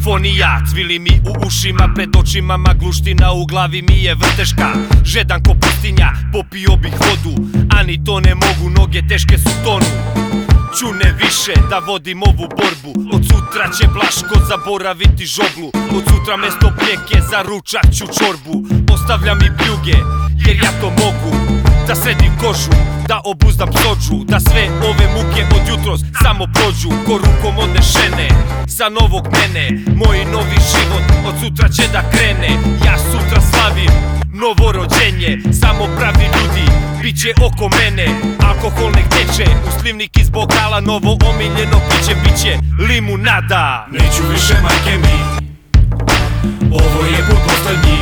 Kakofonija, cvili mi u ušima, pred očima magluština, u glavi mi je vrteška. Žedan ko pustinja, popio bih vodu, a ni to ne mogu, noge teške su tonu. Ću ne više da vodim ovu borbu, od sutra će Blaško zaboraviti žoglu. Od sutra mesto pljeke, za ručak ću čorbu. Ostavljam i pljuge, jer ja to mogu. Da sredim kožu, da obuzdam sođu, da sve ove muke od jutros samo prođu ko rukom odnešene. Za novog mene, moj novi život od sutra će da krene. Ja sutra slavim novo rođenje, samo pravi ljudi biće oko mene. Alkohol nek teče, u slivnik iz bokala, novo omiljeno piće biće limunada. Neću više majke mi, ovo je put poslednji,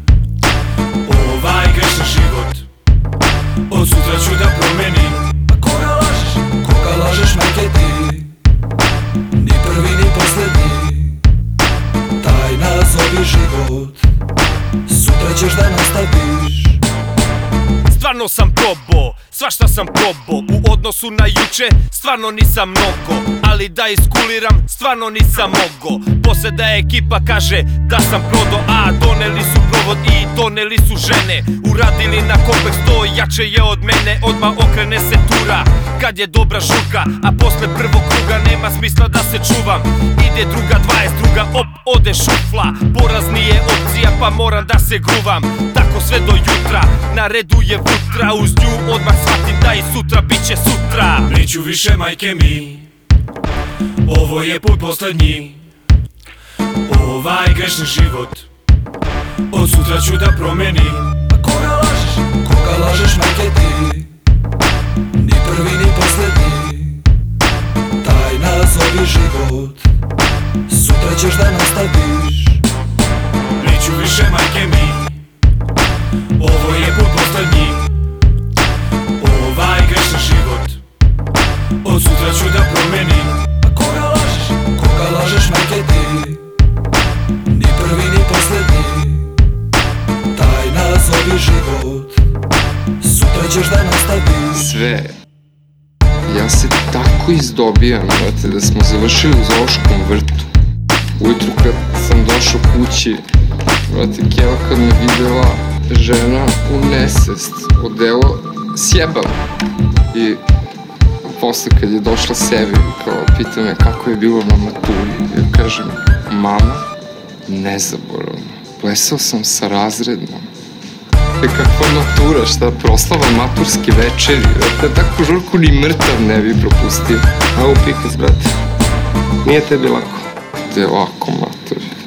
ovaj grešan život od sutra ću da promenim. Koga lažeš majke ti, ni prvi ni poslednji, taj nazovi život, sutra ćeš da nastaviš. Stvarno sam probao, svašta sam probao, u odnosu na juče stvarno nisam mnogo, ali da iskuliram stvarno nisam mogo. Posle da ekipa kaže da sam prodao, a doneli su provod i doneli su žene. Uradili na kompleks, to jače je od mene, odmah okrene se tura kad je dobra žurka, a posle prvog kruga nema smisla da se čuvam. Ide druga 22, op, ode šufla, poraz nije opcija pa moram da se gruvam. Tako sve do jutra, na redu je vutra, uz nju odmah shvatim da i sutra biće sutra. Neću više majke mi, ovo je put poslednji, ovaj grešni život od sutra ću da promenim. Koga lažeš majke ti, ni prvi ni poslednji, taj nazovi život, sutra ćeš da nastaviš. Neću više majke mi, ovo je put poslednji, ovaj grešan život od sutra ću da promenim. Koga lažeš majke ti, ni prvi ni poslednji, taj nazovi život, sutra ćeš da nastaviš. Sve. Ja se tako izdobijam, brate, da smo završili u zoološkom vrtu. Ujutru kad sam došao kući, brate, Keva kad me videla, žena u nesvest, odelo sjebam. I posle kad je došla sebi, kao, pita me kako je bilo na maturi. Ja kažem, mama, nezaboravno, plesao sam sa razrednom. Kakva matura, šta, proslava maturske večeri, brate, takvu žurku ni mrtav ne bi propustio. A u pikas, brate, nije tebi lako? Te lako, matori.